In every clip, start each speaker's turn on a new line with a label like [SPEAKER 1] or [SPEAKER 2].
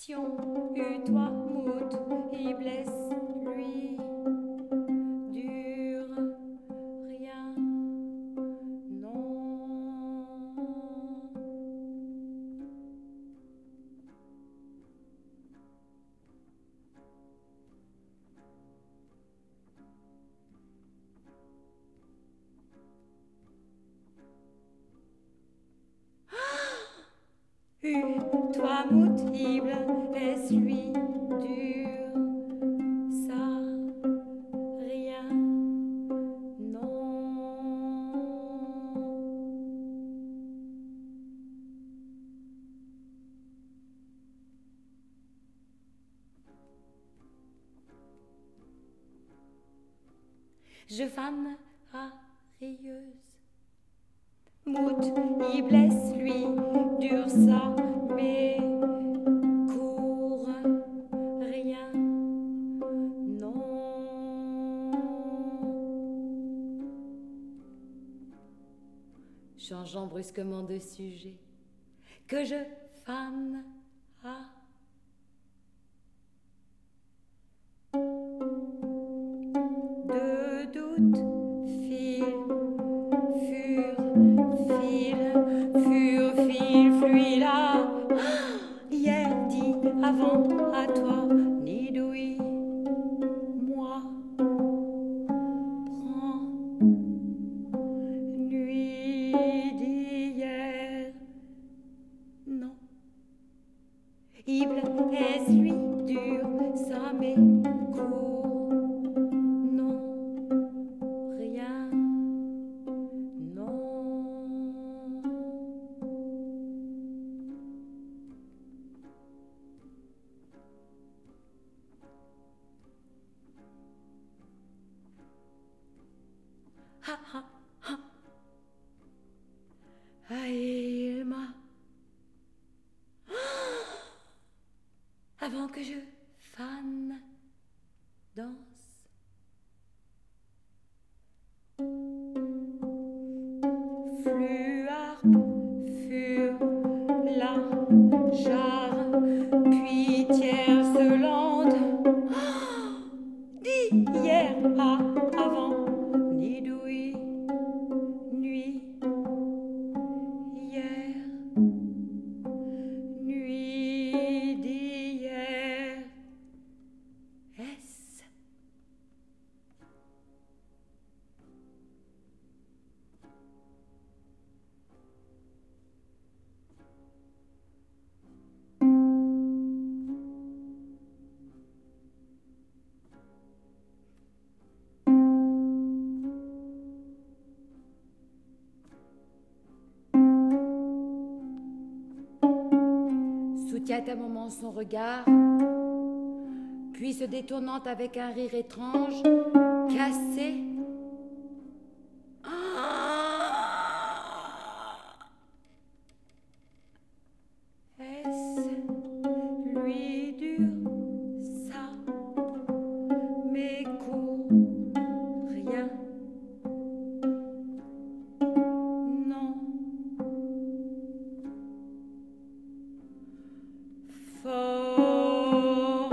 [SPEAKER 1] toi, moute, et blesse, lui, dure, rien, non. Toi, moutible, laisse-lui dur, ça, rien, non. Je fane rieuse. Moute, il blesse, lui, dur ça, mais court, rien, non. Changeant brusquement de sujet, que je fane de doute, fil, fluit là. Hier dit avant à toi, ni douille, moi, prends, nuit d'hier, non. Ible, est lui dur, ça m'est court, non, rien, non. Ha ha ha. Aïlma. Avant que je fane, danse. Fluarpe, fur, la, jarre, puis tierce lente. D'hier à avant, ni douille, nuit, hier, nuit d'hier, est-ce soutient un moment son regard, puis se détournant avec un rire étrange, cassé. Est-ce lui dur, ça, mais court, rien, non. Fort.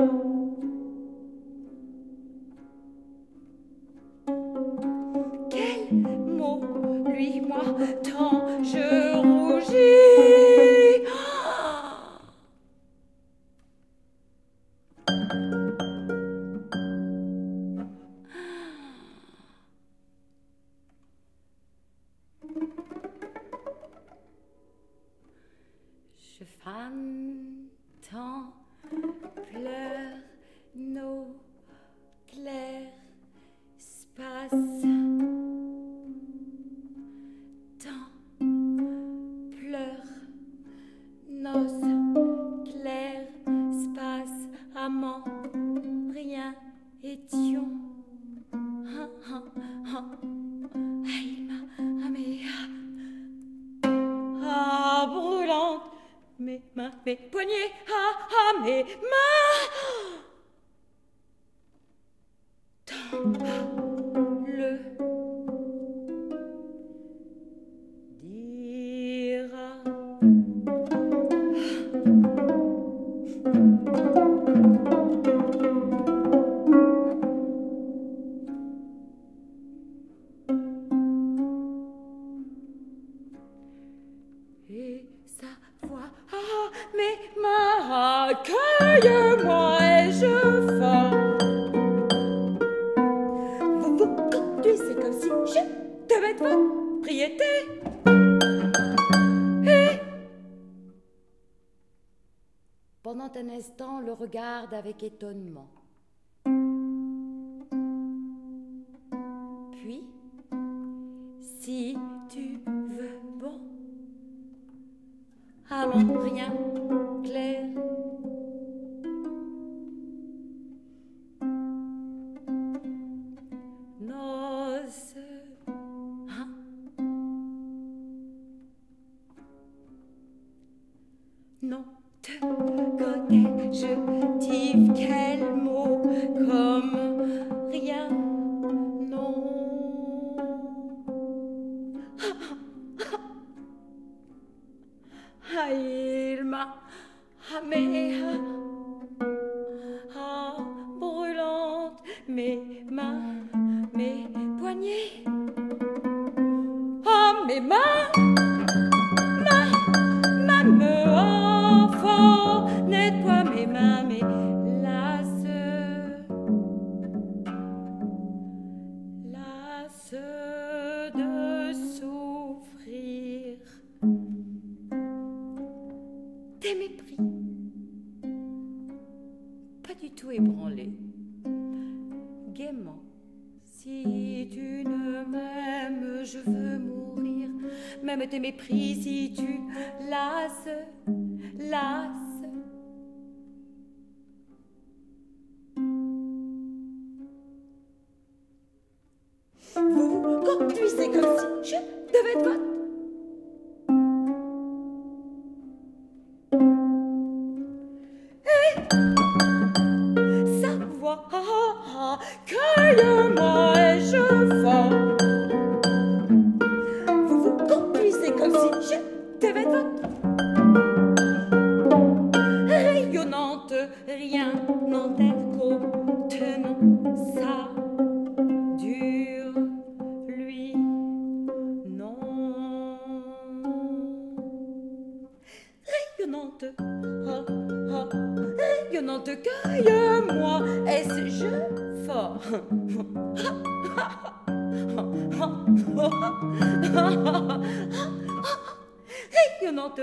[SPEAKER 1] Quel mot, lui, moi, tant je rougis. Je fane tant, pleure nos clairs spaces. Tant, pleure nos clairs spaces. Amant, rien étions. Aïlma, améa. Ah, brûlante, mes mains, mes poignets, mes mains. Tant le dira. Et sa voix, ah, mes mains, accueille-moi et je fais. Vous conduisez comme si je devais être votre propriété. Et pendant un instant, le regarde avec étonnement. Puis, si tu veux, bon, avant rien, clair. Noces, hein? Non, te connais-je, dis quel mot comme rien, non. Ah, il m'a amé, brûlante, mes mains, mes poignets, mes mains, même enfant, nettoie mes mains, mes lasse de souffrir. Des mépris, pas du tout ébranlés, gaiement. Si tu ne m'aimes, je veux mourir. Même tes mépris, si tu lasses. Vous conduisez comme si je devais être votre. Et sa voix, cueille-moi et je fais. Vous conduisez comme si je devais être votre. Rayonnante, rien n'en contenant ça. Dure, lui, non. Rayonnante, rayonnante, cueille-moi, est-ce je fort? Rayonnante,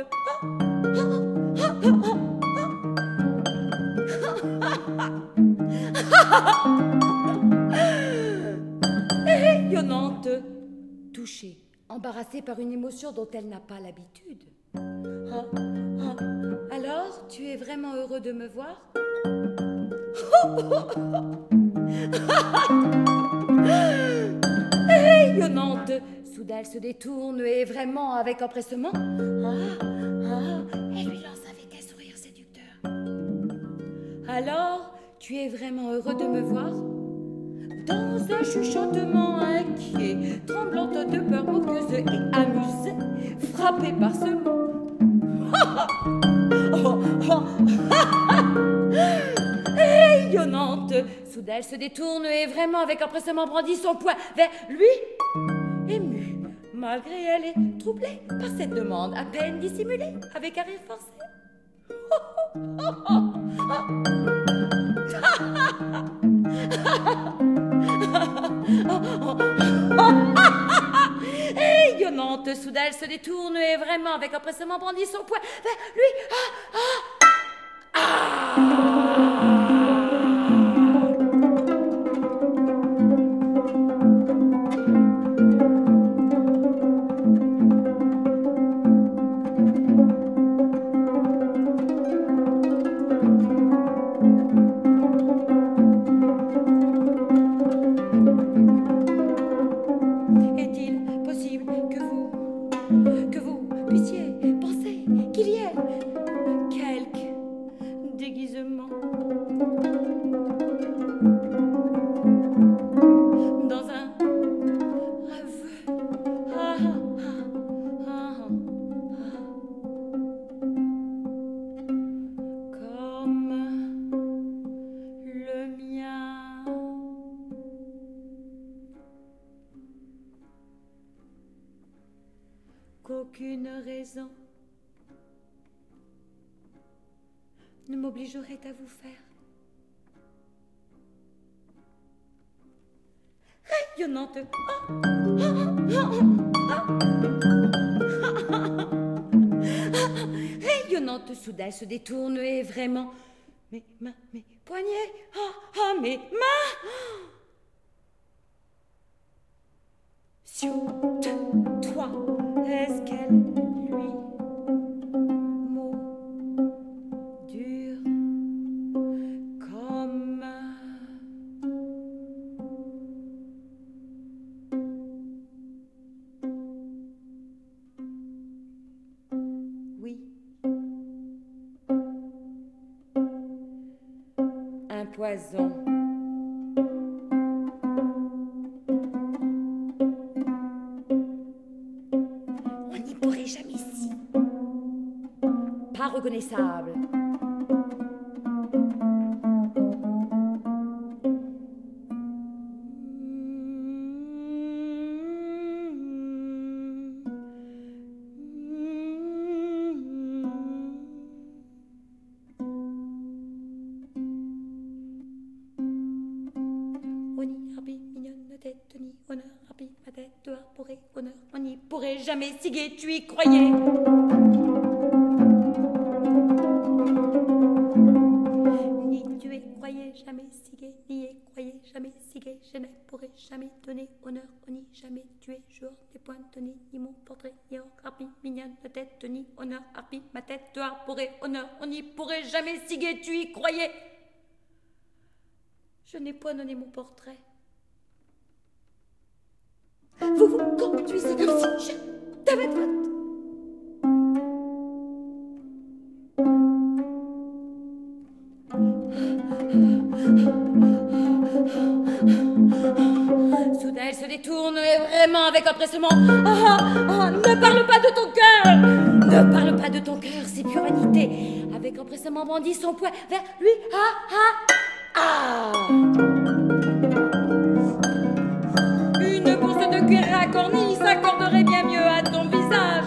[SPEAKER 1] rayonnante, touchée, embarrassée par une émotion dont elle n'a pas l'habitude. Alors, tu es vraiment heureux de me voir? Rayonnante, soudain elle se détourne et vraiment avec empressement. Elle lui lance avec un sourire séducteur. Alors, tu es vraiment heureux de me voir? Dans un chuchotement inquiet, tremblante de peur, moqueuse et amusée, frappée par ce mot. Rayonnante, soudain elle se détourne et vraiment avec empressement brandit son poing vers lui. Émue, malgré elle est troublée par cette demande à peine dissimulée, avec un rire forcé. Rayonnante, soudain elle se détourne et vraiment avec empressement brandit son poing vers lui. Est-il possible que vous puissiez penser qu'il y ait quelque déguisement dans un aveu? Comme ne m'obligerait à vous faire. Rayonnante. Rayonnante soudain se détourne et vraiment. Mes mains, mes poignets, mes mains. Sur toi, est-ce qu'elle lui mot dur comme oui, un poison. On n'y pourrait jamais ici. Pas reconnaissable. On n'y pourrait jamais siguer, tu y croyais. Ni tu y croyais jamais siguer, ni y croyais jamais siguer. Je ne pourrais jamais donner honneur, on n'y jamais tué jour des pointes, ni mon portrait, ni harpie mignonne de tête, ni honneur, harpie ma tête, toi pourrais honneur, on n'y pourrait jamais siguer, tu y croyais. Je n'ai point donné mon portrait. Vous conduisez comme si je t'avais droite. Soudain, elle se détourne et vraiment avec empressement. Ne parle pas de ton cœur. Ne parle pas de ton cœur, c'est pure vanité. Avec empressement brandit son poing vers lui. Une bourse de cuir racornie s'accorderait bien mieux à ton visage.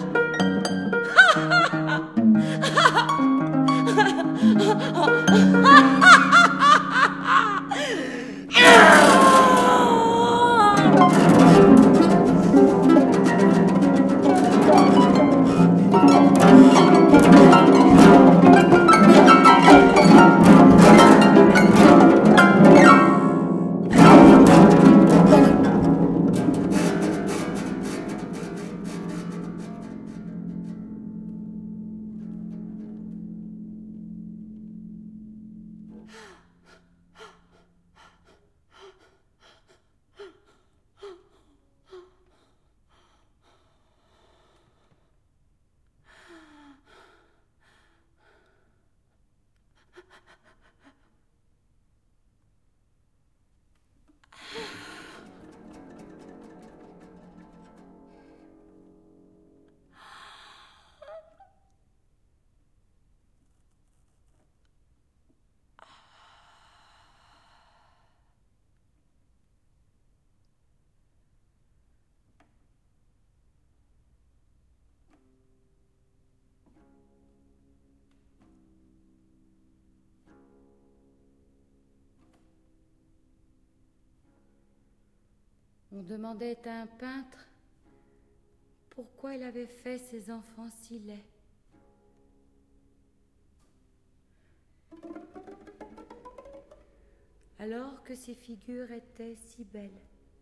[SPEAKER 1] On demandait à un peintre pourquoi il avait fait ses enfants si laids. Alors que ses figures étaient si belles.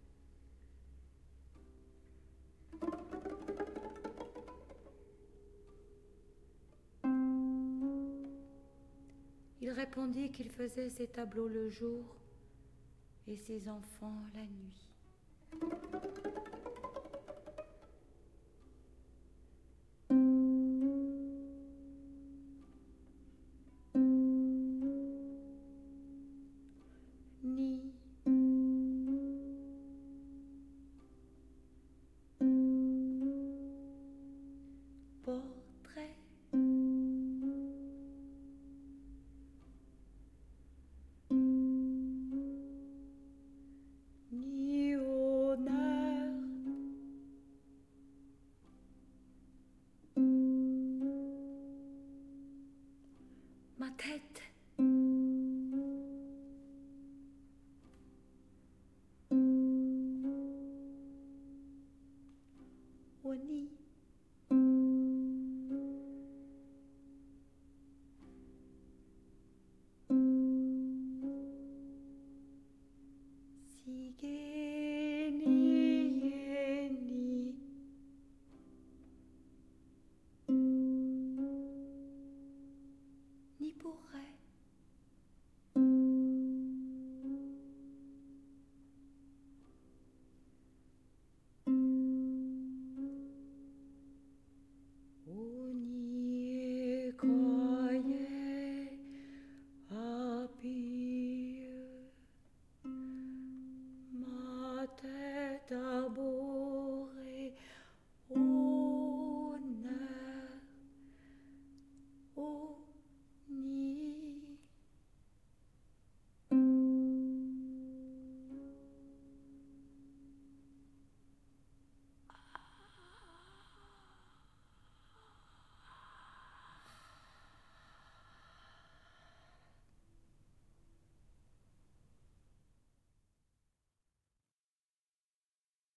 [SPEAKER 1] Il répondit qu'il faisait ses tableaux le jour et ses enfants la nuit. Portrait. Ni honneur. tête.